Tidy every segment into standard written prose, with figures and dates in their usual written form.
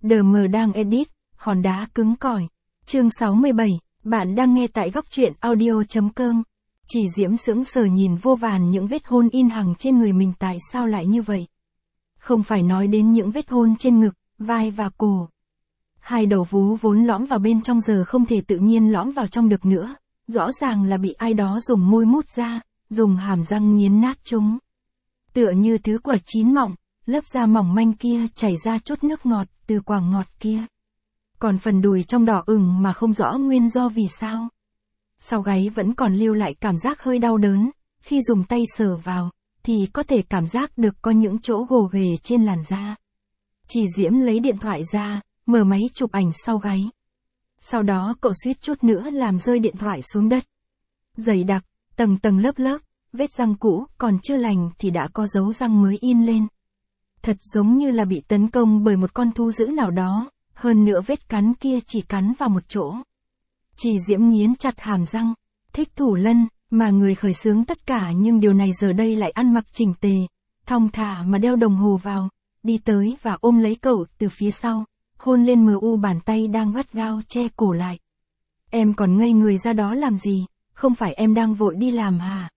DM đang edit, hòn đá cứng cỏi. Chương 67, bạn đang nghe tại góc truyện audio.com. Chỉ Diễm sững sờ nhìn vô vàn những vết hôn in hằn trên người mình, tại sao lại như vậy? Không phải nói đến những vết hôn trên ngực, vai và cổ. Hai đầu vú vốn lõm vào bên trong giờ không thể tự nhiên lõm vào trong được nữa. Rõ ràng là bị ai đó dùng môi mút ra, dùng hàm răng nghiến nát chúng. Tựa như thứ quả chín mọng, lớp da mỏng manh kia chảy ra chút nước ngọt từ quả ngọt kia. Còn phần đùi trong đỏ ửng mà không rõ nguyên do vì sao. Sau gáy vẫn còn lưu lại cảm giác hơi đau đớn, khi dùng tay sờ vào, thì có thể cảm giác được có những chỗ gồ ghề trên làn da. Chỉ Diễm lấy điện thoại ra, mở máy chụp ảnh sau gáy. Sau đó cậu suýt chút nữa làm rơi điện thoại xuống đất. Dày đặc, tầng tầng lớp lớp, vết răng cũ còn chưa lành thì đã có dấu răng mới in lên. Thật giống như là bị tấn công bởi một con thú dữ nào đó, hơn nữa vết cắn kia chỉ cắn vào một chỗ. Chỉ Diễm nghiến chặt hàm răng, Thích Thủ Lân, mà người khởi xướng tất cả nhưng điều này giờ đây lại ăn mặc chỉnh tề, thong thả mà đeo đồng hồ vào, đi tới và ôm lấy cậu từ phía sau, hôn lên mu bàn tay đang gắt gao che cổ lại. Em còn ngây người ra đó làm gì, không phải em đang vội đi làm hả?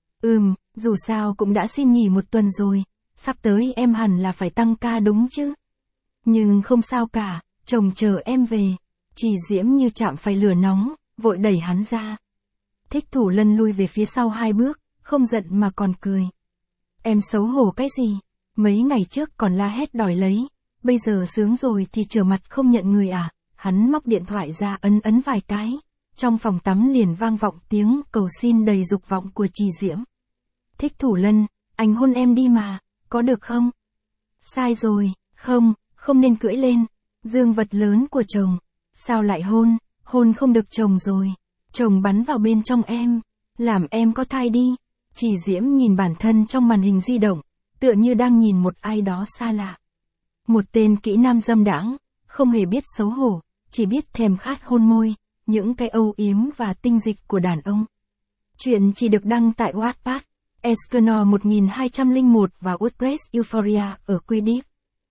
Dù sao cũng đã xin nghỉ 1 tuần rồi, sắp tới em hẳn là phải tăng ca đúng chứ? Nhưng không sao cả, chồng chờ em về. Chỉ Diễm như chạm phải lửa nóng, vội đẩy hắn ra. Thích Thủ Lân lui về phía sau 2 bước, không giận mà còn cười. Em xấu hổ cái gì? Mấy ngày trước còn la hét đòi lấy, bây giờ sướng rồi thì trở mặt không nhận người à? Hắn móc điện thoại ra ấn vài cái. Trong phòng tắm liền vang vọng tiếng cầu xin đầy dục vọng của Chỉ Diễm. Thích Thủ Lân, anh hôn em đi mà, có được không? Sai rồi, không nên cưỡi lên. Dương vật lớn của chồng. Sao lại hôn không được chồng rồi. Chồng bắn vào bên trong em, làm em có thai đi. Chỉ Diễm nhìn bản thân trong màn hình di động, tựa như đang nhìn một ai đó xa lạ. Một tên kỹ nam dâm đãng, không hề biết xấu hổ, chỉ biết thèm khát hôn môi, những cái âu yếm và tinh dịch của đàn ông. Chuyện chỉ được đăng tại Wattpad, Escanor 1201 và WordPress Euphoria ở Quidditch.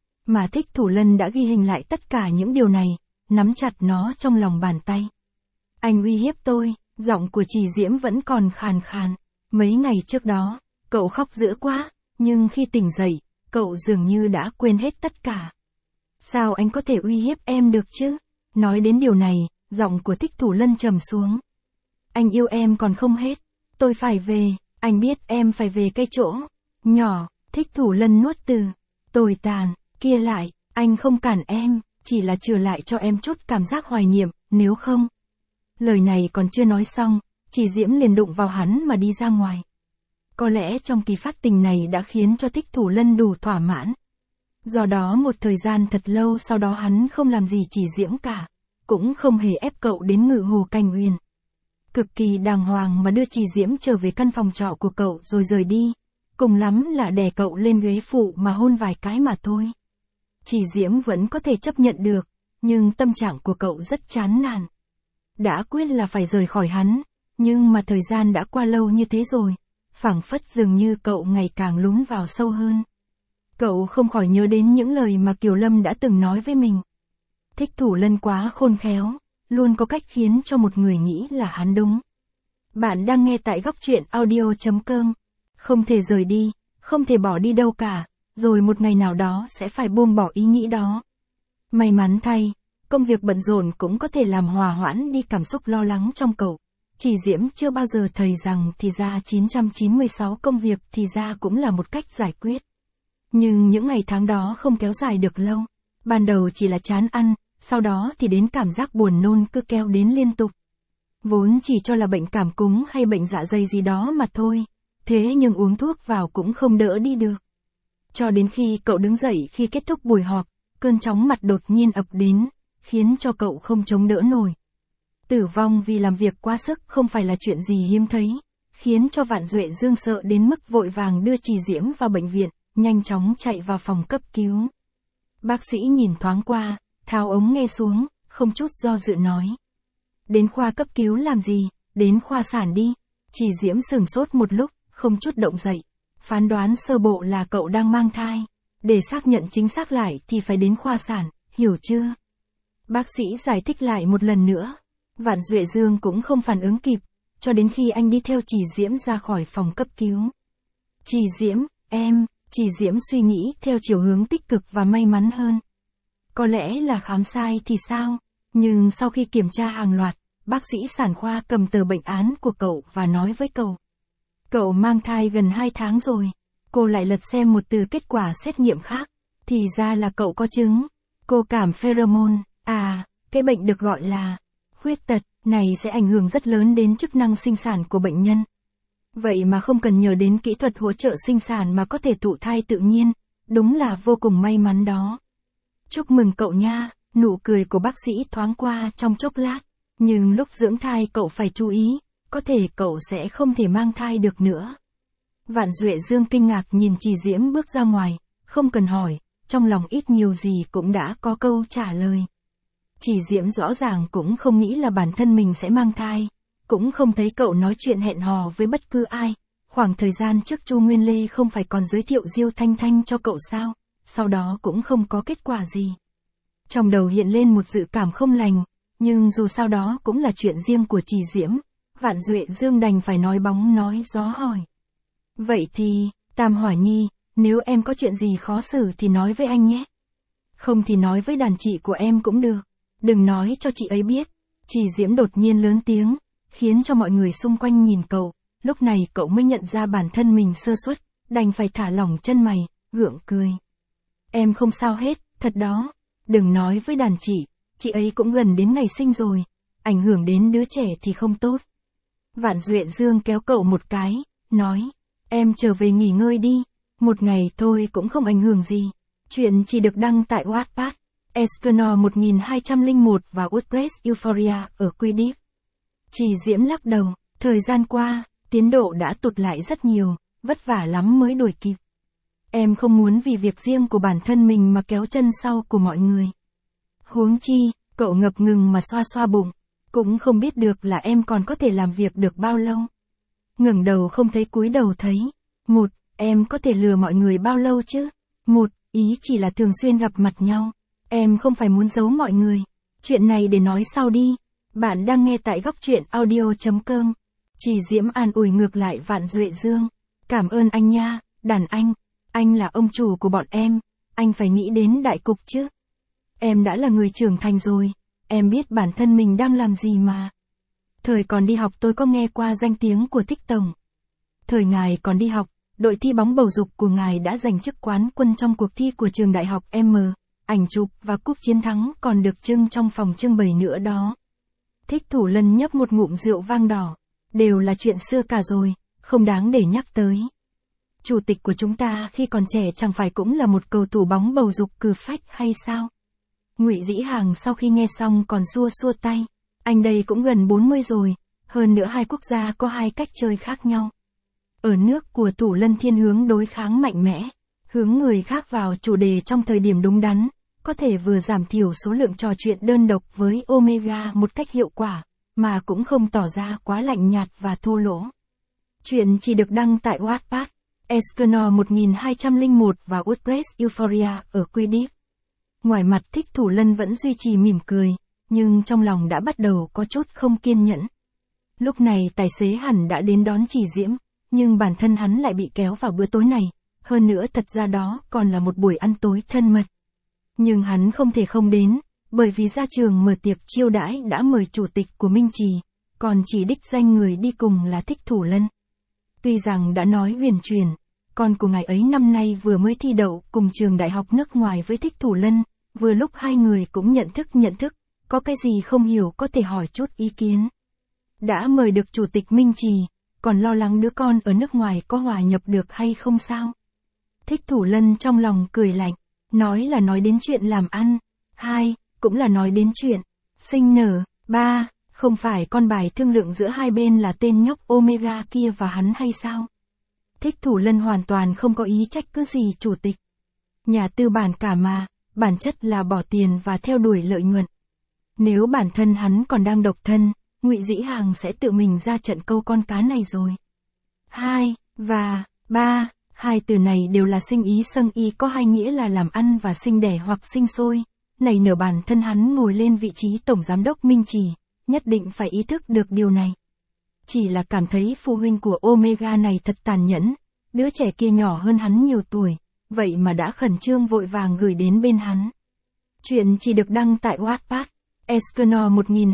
Mà Thích Thủ Lân đã ghi hình lại tất cả những điều này, nắm chặt nó trong lòng bàn tay. Anh uy hiếp tôi, giọng của Chỉ Diễm vẫn còn khàn khàn. Mấy ngày trước đó, cậu khóc dữ quá, nhưng khi tỉnh dậy, cậu dường như đã quên hết tất cả. Sao anh có thể uy hiếp em được chứ? Nói đến điều này, giọng của Thích Thủ Lân trầm xuống. Anh yêu em còn không hết, tôi phải về, anh biết em phải về cái chỗ nhỏ. Thích Thủ Lân nuốt từ tồi tàn kia lại, anh không cản em, chỉ là trừ lại cho em chút cảm giác hoài niệm, nếu không. Lời này còn chưa nói xong, Chỉ Diễm liền đụng vào hắn mà đi ra ngoài. Có lẽ trong kỳ phát tình này đã khiến cho Thích Thủ Lân đủ thỏa mãn. Do đó một thời gian thật lâu sau đó hắn không làm gì Chỉ Diễm cả, cũng không hề ép cậu đến Ngự Hồ Cảnh Uyển. Cực kỳ đàng hoàng mà đưa Chỉ Diễm trở về căn phòng trọ của cậu rồi rời đi, cùng lắm là đè cậu lên ghế phụ mà hôn vài cái mà thôi. Chỉ Diễm vẫn có thể chấp nhận được, nhưng tâm trạng của cậu rất chán nản. Đã quyết là phải rời khỏi hắn, nhưng mà thời gian đã qua lâu như thế rồi, phảng phất dường như cậu ngày càng lún vào sâu hơn. Cậu không khỏi nhớ đến những lời mà Kiều Lâm đã từng nói với mình. Thích Thủ Lân quá khôn khéo, luôn có cách khiến cho một người nghĩ là hắn đúng. Bạn đang nghe tại góc truyện audio.com. Không thể rời đi, không thể bỏ đi đâu cả, rồi một ngày nào đó sẽ phải buông bỏ ý nghĩ đó. May mắn thay, công việc bận rộn cũng có thể làm hòa hoãn đi cảm xúc lo lắng trong cậu. Chỉ Diễm chưa bao giờ thấy rằng thì ra 996 công việc thì ra cũng là một cách giải quyết. Nhưng những ngày tháng đó không kéo dài được lâu. Ban đầu chỉ là chán ăn, sau đó thì đến cảm giác buồn nôn cứ kéo đến liên tục. Vốn chỉ cho là bệnh cảm cúm hay bệnh dạ dày gì đó mà thôi. Thế nhưng uống thuốc vào cũng không đỡ đi được. Cho đến khi cậu đứng dậy khi kết thúc buổi họp, cơn chóng mặt đột nhiên ập đến, khiến cho cậu không chống đỡ nổi. Tử vong vì làm việc quá sức không phải là chuyện gì hiếm thấy, khiến cho Vạn Duệ Dương sợ đến mức vội vàng đưa Chỉ Diễm vào bệnh viện, nhanh chóng chạy vào phòng cấp cứu. Bác sĩ nhìn thoáng qua, tháo ống nghe xuống, không chút do dự nói. Đến khoa cấp cứu làm gì, đến khoa sản đi. Chỉ Diễm sửng sốt một lúc, không chút động dậy. Phán đoán sơ bộ là cậu đang mang thai. Để xác nhận chính xác lại thì phải đến khoa sản, hiểu chưa? Bác sĩ giải thích lại một lần nữa. Vạn Duệ Dương cũng không phản ứng kịp, cho đến khi anh đi theo Chỉ Diễm ra khỏi phòng cấp cứu. Chỉ Diễm, Chỉ Diễm suy nghĩ theo chiều hướng tích cực và may mắn hơn. Có lẽ là khám sai thì sao? Nhưng sau khi kiểm tra hàng loạt, bác sĩ sản khoa cầm tờ bệnh án của cậu và nói với cậu. Cậu mang thai gần 2 tháng rồi. Cô lại lật xem một từ kết quả xét nghiệm khác. Thì ra là cậu có chứng. Cô cảm pheromone. Cái bệnh được gọi là khuyết tật này sẽ ảnh hưởng rất lớn đến chức năng sinh sản của bệnh nhân. Vậy mà không cần nhờ đến kỹ thuật hỗ trợ sinh sản mà có thể thụ thai tự nhiên. Đúng là vô cùng may mắn đó. Chúc mừng cậu nha. Nụ cười của bác sĩ thoáng qua trong chốc lát. Nhưng lúc dưỡng thai cậu phải chú ý. Có thể cậu sẽ không thể mang thai được nữa. Vạn Duệ Dương kinh ngạc nhìn Chỉ Diễm bước ra ngoài. Không cần hỏi. Trong lòng ít nhiều gì cũng đã có câu trả lời. Chỉ Diễm rõ ràng cũng không nghĩ là bản thân mình sẽ mang thai. Cũng không thấy cậu nói chuyện hẹn hò với bất cứ ai. Khoảng thời gian trước Chu Nguyên Lê không phải còn giới thiệu Diêu Thanh Thanh cho cậu sao? Sau đó cũng không có kết quả gì. Trong đầu hiện lên một dự cảm không lành. Nhưng dù sao đó cũng là chuyện riêng của Chỉ Diễm. Vạn Duệ Dương đành phải nói bóng nói gió hỏi. Vậy thì, Tam Hỏa Nhi, nếu em có chuyện gì khó xử thì nói với anh nhé. Không thì nói với đàn chị của em cũng được. Đừng nói cho chị ấy biết. Chỉ Diễm đột nhiên lớn tiếng, khiến cho mọi người xung quanh nhìn cậu. Lúc này cậu mới nhận ra bản thân mình sơ suất, đành phải thả lỏng chân mày, gượng cười. Em không sao hết, thật đó. Đừng nói với đàn chị ấy cũng gần đến ngày sinh rồi. Ảnh hưởng đến đứa trẻ thì không tốt. Vạn Duệ Dương kéo cậu một cái, nói. Em trở về nghỉ ngơi đi. Một ngày thôi cũng không ảnh hưởng gì. Chuyện chỉ được đăng tại Wattpad, Escanor 1201 và WordPress Euphoria ở Quidditch. Chỉ Diễm lắc đầu, thời gian qua, tiến độ đã tụt lại rất nhiều, vất vả lắm mới đuổi kịp. Em không muốn vì việc riêng của bản thân mình mà kéo chân sau của mọi người. Huống chi, cậu ngập ngừng mà xoa xoa bụng, cũng không biết được là em còn có thể làm việc được bao lâu. Ngẩng đầu không thấy cúi đầu thấy. Em có thể lừa mọi người bao lâu chứ? Ý chỉ là thường xuyên gặp mặt nhau. Em không phải muốn giấu mọi người. Chuyện này để nói sau đi. Bạn đang nghe tại góc truyện audio.com. Chỉ Diễm an ủi ngược lại Vạn Duệ Dương. Cảm ơn anh nha, đàn anh. Anh là ông chủ của bọn em. Anh phải nghĩ đến đại cục chứ. Em đã là người trưởng thành rồi. Em biết bản thân mình đang làm gì mà. Thời còn đi học tôi có nghe qua danh tiếng của Thích Tổng. Thời ngài còn đi học, đội thi bóng bầu dục của ngài đã giành chức quán quân trong cuộc thi của trường đại học M. Ảnh chụp và cúp chiến thắng còn được trưng trong phòng trưng bày nữa đó. Thích Thủ Lân nhấp một ngụm rượu vang đỏ. Đều là chuyện xưa cả rồi, không đáng để nhắc tới. Chủ tịch của chúng ta khi còn trẻ chẳng phải cũng là một cầu thủ bóng bầu dục cừ phách hay sao? Ngụy Dĩ Hàng sau khi nghe xong còn xua xua tay. Anh đây cũng gần 40 rồi, hơn nữa hai quốc gia có hai cách chơi khác nhau. Ở nước của Thủ Lân thiên hướng đối kháng mạnh mẽ, hướng người khác vào chủ đề trong thời điểm đúng đắn, có thể vừa giảm thiểu số lượng trò chuyện đơn độc với Omega một cách hiệu quả, mà cũng không tỏ ra quá lạnh nhạt và thô lỗ. Chuyện chỉ được đăng tại Wattpad, Escanor 1201 và WordPress Euphoria ở Quidditch. Ngoài mặt Thích Thủ Lân vẫn duy trì mỉm cười, nhưng trong lòng đã bắt đầu có chút không kiên nhẫn. Lúc này tài xế hẳn đã đến đón Chỉ Diễm, nhưng bản thân hắn lại bị kéo vào bữa tối này, hơn nữa thật ra đó còn là một buổi ăn tối thân mật. Nhưng hắn không thể không đến, bởi vì ra trường mở tiệc chiêu đãi đã mời chủ tịch của Minh Trì, còn chỉ đích danh người đi cùng là Thích Thủ Lân. Tuy rằng đã nói huyền truyền, con của ngài ấy năm nay vừa mới thi đậu cùng trường đại học nước ngoài với Thích Thủ Lân, vừa lúc hai người cũng nhận thức, có cái gì không hiểu có thể hỏi chút ý kiến. Đã mời được chủ tịch Minh Trì, còn lo lắng đứa con ở nước ngoài có hòa nhập được hay không sao? Thích Thủ Lân trong lòng cười lạnh, nói là nói đến chuyện làm ăn, hai, cũng là nói đến chuyện sinh nở, ba, không phải con bài thương lượng giữa hai bên là tên nhóc Omega kia và hắn hay sao? Thích Thủ Lân hoàn toàn không có ý trách cứ gì chủ tịch. Nhà tư bản cả mà, bản chất là bỏ tiền và theo đuổi lợi nhuận. Nếu bản thân hắn còn đang độc thân, Ngụy Dĩ Hàng sẽ tự mình ra trận câu con cá này rồi. Hai, và, ba, hai từ này đều là sinh ý xâng y có hai nghĩa là làm ăn và sinh đẻ hoặc sinh sôi. này nở bản thân hắn ngồi lên vị trí tổng giám đốc Minh Trì, nhất định phải ý thức được điều này. Chỉ là cảm thấy phụ huynh của Omega này thật tàn nhẫn, đứa trẻ kia nhỏ hơn hắn nhiều tuổi, vậy mà đã khẩn trương vội vàng gửi đến bên hắn. Chuyện chỉ được đăng tại Wattpad, Escanor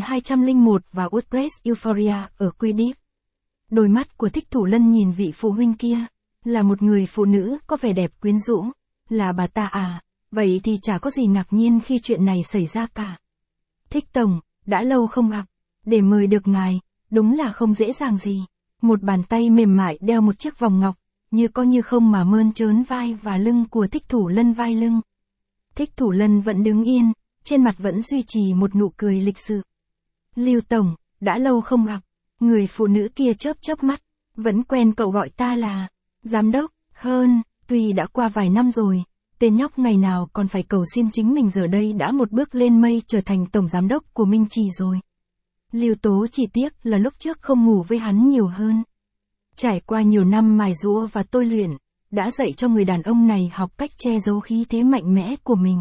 1201 và WordPress Euphoria ở Quidditch. Đôi mắt của Thích Thủ Lân nhìn vị phụ huynh kia, là một người phụ nữ có vẻ đẹp quyến rũ, là bà ta à, vậy thì chả có gì ngạc nhiên khi chuyện này xảy ra cả. Thích Tổng, đã lâu không gặp, để mời được ngài, đúng là không dễ dàng gì. Một bàn tay mềm mại đeo một chiếc vòng ngọc, như có như không mà mơn trớn vai và lưng của Thích Thủ Lân vai lưng. Thích Thủ Lân vẫn đứng yên, trên mặt vẫn duy trì một nụ cười lịch sự. Lưu Tổng, đã lâu không gặp, người phụ nữ kia chớp chớp mắt, vẫn quen cậu gọi ta là giám đốc, hơn, tuy đã qua vài năm rồi, tên nhóc ngày nào còn phải cầu xin chính mình giờ đây đã một bước lên mây trở thành tổng giám đốc của Minh Trì rồi. Lưu Tố chỉ tiếc là lúc trước không ngủ với hắn nhiều hơn. Trải qua nhiều năm mài giũa và tôi luyện, đã dạy cho người đàn ông này học cách che giấu khí thế mạnh mẽ của mình.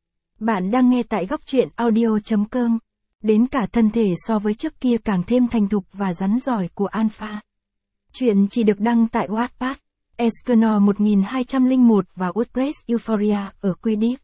Bạn đang nghe tại góc truyện audio.com. Đến cả thân thể so với trước kia càng thêm thành thục và rắn giỏi của Alpha. Chuyện chỉ được đăng tại Wattpad, Escanor 1201 và WordPress Euphoria ở Quidditch.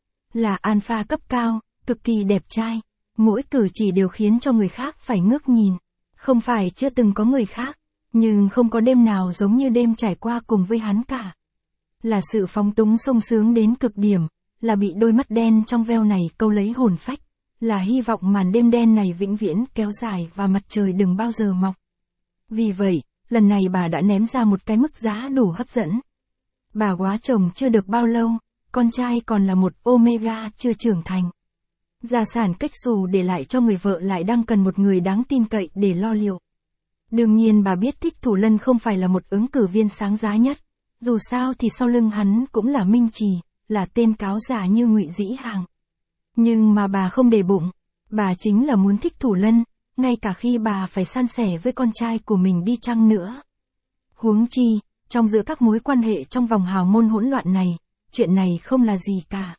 Là Alpha cấp cao, cực kỳ đẹp trai, mỗi cử chỉ đều khiến cho người khác phải ngước nhìn. Không phải chưa từng có người khác, nhưng không có đêm nào giống như đêm trải qua cùng với hắn cả. Là sự phóng túng sung sướng đến cực điểm, là bị đôi mắt đen trong veo này câu lấy hồn phách, là hy vọng màn đêm đen này vĩnh viễn kéo dài và mặt trời đừng bao giờ mọc. Vì vậy, lần này bà đã ném ra một cái mức giá đủ hấp dẫn. Bà góa chồng chưa được bao lâu, con trai còn là một Omega chưa trưởng thành. Gia sản cách xù để lại cho người vợ lại đang cần một người đáng tin cậy để lo liệu. Đương nhiên bà biết Thích Thủ Lân không phải là một ứng cử viên sáng giá nhất, dù sao thì sau lưng hắn cũng là Minh Trì, là tên cáo giả như Ngụy Dĩ Hàng. Nhưng mà bà không để bụng, bà chính là muốn Thích Thủ Lân, ngay cả khi bà phải san sẻ với con trai của mình đi chăng nữa. Huống chi, trong giữa các mối quan hệ trong vòng hào môn hỗn loạn này, chuyện này không là gì cả.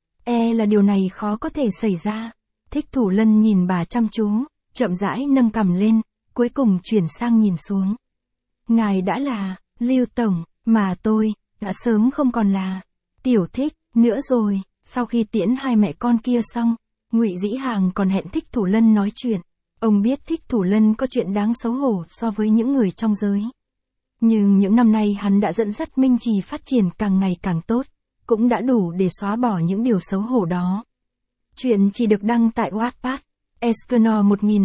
Là điều này khó có thể xảy ra. Thích Thủ Lân nhìn bà chăm chú, chậm rãi nâng cằm lên, cuối cùng chuyển sang nhìn xuống. Ngài đã là Lưu Tổng, mà tôi đã sớm không còn là Tiểu Thích nữa rồi. Sau khi tiễn hai mẹ con kia xong, Ngụy Dĩ Hàng còn hẹn Thích Thủ Lân nói chuyện. Ông biết Thích Thủ Lân có chuyện đáng xấu hổ so với những người trong giới. Nhưng những năm nay hắn đã dẫn dắt Minh Trì phát triển càng ngày càng tốt, cũng đã đủ để xóa bỏ những điều xấu hổ đó. Chuyện chỉ được đăng tại Wattpad, Escanor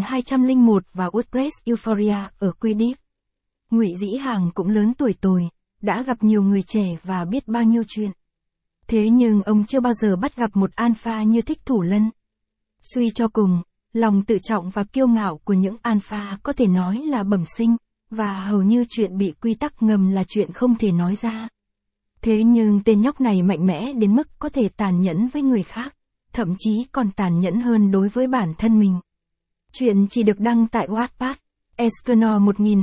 1201 và WordPress Euphoria ở Quidditch. Ngụy Dĩ Hàng cũng lớn tuổi tồi, đã gặp nhiều người trẻ và biết bao nhiêu chuyện. Thế nhưng ông chưa bao giờ bắt gặp một alpha như Thích Thủ Lân. Suy cho cùng, lòng tự trọng và kiêu ngạo của những alpha có thể nói là bẩm sinh, và hầu như chuyện bị quy tắc ngầm là chuyện không thể nói ra. Thế nhưng tên nhóc này mạnh mẽ đến mức có thể tàn nhẫn với người khác, thậm chí còn tàn nhẫn hơn đối với bản thân mình. Chuyện chỉ được đăng tại Wattpad, Escanor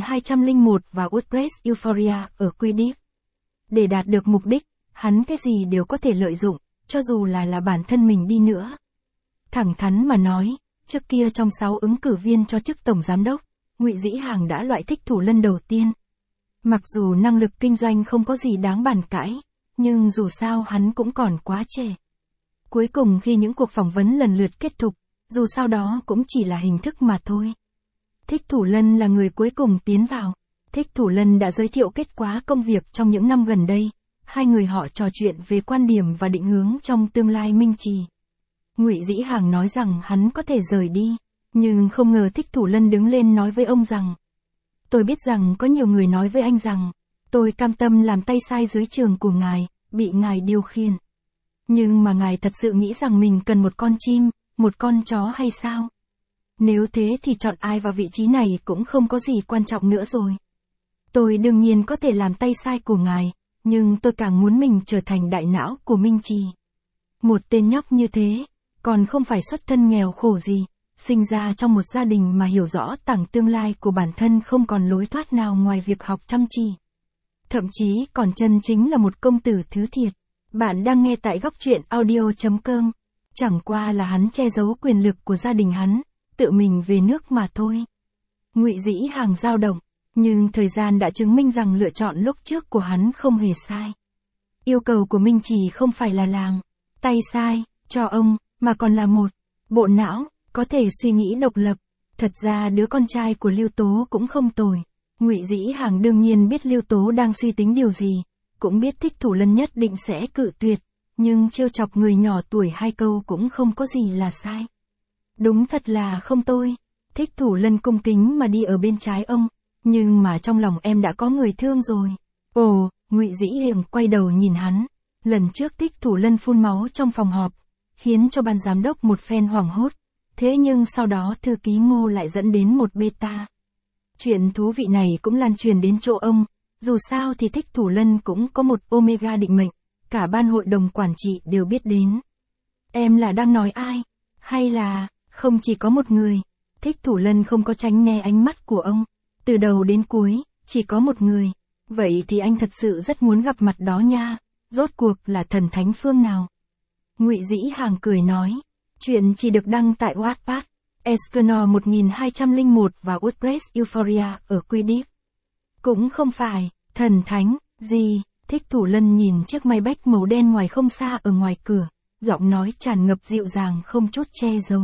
1201 và WordPress Euphoria ở Quidditch. Để đạt được mục đích, hắn cái gì đều có thể lợi dụng, cho dù là bản thân mình đi nữa. Thẳng thắn mà nói, trước kia trong 6 ứng cử viên cho chức tổng giám đốc, Ngụy Dĩ Hàng đã loại Thích Thủ Lân đầu tiên. Mặc dù năng lực kinh doanh không có gì đáng bàn cãi, nhưng dù sao hắn cũng còn quá trẻ. Cuối cùng khi những cuộc phỏng vấn lần lượt kết thúc, dù sao đó cũng chỉ là hình thức mà thôi. Thích Thủ Lân là người cuối cùng tiến vào. Thích Thủ Lân đã giới thiệu kết quả công việc trong những năm gần đây. Hai người họ trò chuyện về quan điểm và định hướng trong tương lai Minh Trì. Ngụy Dĩ Hàng nói rằng hắn có thể rời đi, nhưng không ngờ Thích Thủ Lân đứng lên nói với ông rằng: Tôi biết rằng có nhiều người nói với anh rằng, tôi cam tâm làm tay sai dưới trường của ngài, bị ngài điều khiển. Nhưng mà ngài thật sự nghĩ rằng mình cần một con chim, một con chó hay sao? Nếu thế thì chọn ai vào vị trí này cũng không có gì quan trọng nữa rồi. Tôi đương nhiên có thể làm tay sai của ngài, nhưng tôi càng muốn mình trở thành đại não của Minh Trì. Một tên nhóc như thế, còn không phải xuất thân nghèo khổ gì, sinh ra trong một gia đình mà hiểu rõ tảng tương lai của bản thân không còn lối thoát nào ngoài việc học chăm chỉ. Thậm chí còn chân chính là một công tử thứ thiệt. Bạn đang nghe tại góc truyện audio.com. Chẳng qua là hắn che giấu quyền lực của gia đình hắn, tự mình về nước mà thôi. Ngụy Dĩ Hàng dao động, nhưng thời gian đã chứng minh rằng lựa chọn lúc trước của hắn không hề sai. Yêu cầu của Minh Trì không phải là làm tay sai cho ông, mà còn là một bộ não có thể suy nghĩ độc lập. Thật ra đứa con trai của Lưu Tố cũng không tồi. Ngụy Dĩ Hàng đương nhiên biết Lưu Tố đang suy tính điều gì, cũng biết Thích Thủ Lân nhất định sẽ cự tuyệt, nhưng trêu chọc người nhỏ tuổi 2 câu cũng không có gì là sai. Đúng thật là không tôi. Thích Thủ Lân cung kính mà đi ở bên trái ông, nhưng mà trong lòng em đã có người thương rồi. Ồ, Ngụy Dĩ Hiềm quay đầu nhìn hắn. Lần trước Thích Thủ Lân phun máu trong phòng họp, khiến cho ban giám đốc một phen hoảng hốt. Thế nhưng sau đó thư ký Ngô lại dẫn đến một beta. Chuyện thú vị này cũng lan truyền đến chỗ ông, dù sao thì Thích Thủ Lân cũng có một Omega định mệnh, cả ban hội đồng quản trị đều biết đến. Em là đang nói ai? Hay là, không chỉ có một người? Thích Thủ Lân không có tránh né ánh mắt của ông, từ đầu đến cuối, chỉ có một người. Vậy thì anh thật sự rất muốn gặp mặt đó nha, rốt cuộc là thần thánh phương nào? Ngụy Dĩ Hàng cười nói, chuyện chỉ được đăng tại Wattpad, Escanor 1201 và WordPress Euphoria ở Quidditch. Cũng không phải, thần thánh, gì, Thích Thủ Lân nhìn chiếc Maybach màu đen ngoài không xa ở ngoài cửa, giọng nói tràn ngập dịu dàng không chút che giấu.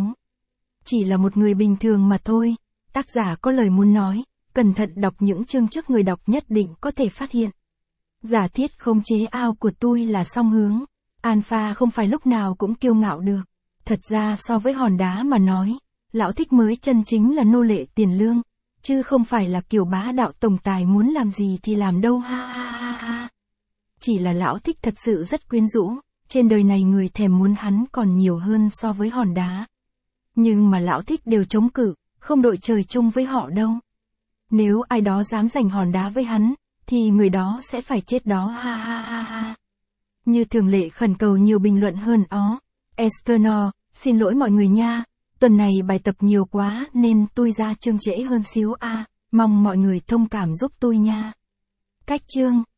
Chỉ là một người bình thường mà thôi, tác giả có lời muốn nói, cẩn thận đọc những chương trước người đọc nhất định có thể phát hiện. Giả thiết khống chế ao của tôi là song hướng, Alpha không phải lúc nào cũng kiêu ngạo được. Thật ra so với hòn đá mà nói, lão Thích mới chân chính là nô lệ tiền lương, chứ không phải là kiểu bá đạo tổng tài muốn làm gì thì làm đâu ha ha ha ha. Chỉ là lão Thích thật sự rất quyến rũ, trên đời này người thèm muốn hắn còn nhiều hơn so với hòn đá. Nhưng mà lão Thích đều chống cự, không đội trời chung với họ đâu. Nếu ai đó dám giành hòn đá với hắn, thì người đó sẽ phải chết đó ha ha ha ha. Như thường lệ khẩn cầu nhiều bình luận hơn ó. Escanor, xin lỗi mọi người nha, tuần này bài tập nhiều quá nên tôi ra chương trễ hơn xíu a, mong mọi người thông cảm giúp tôi nha. Cách chương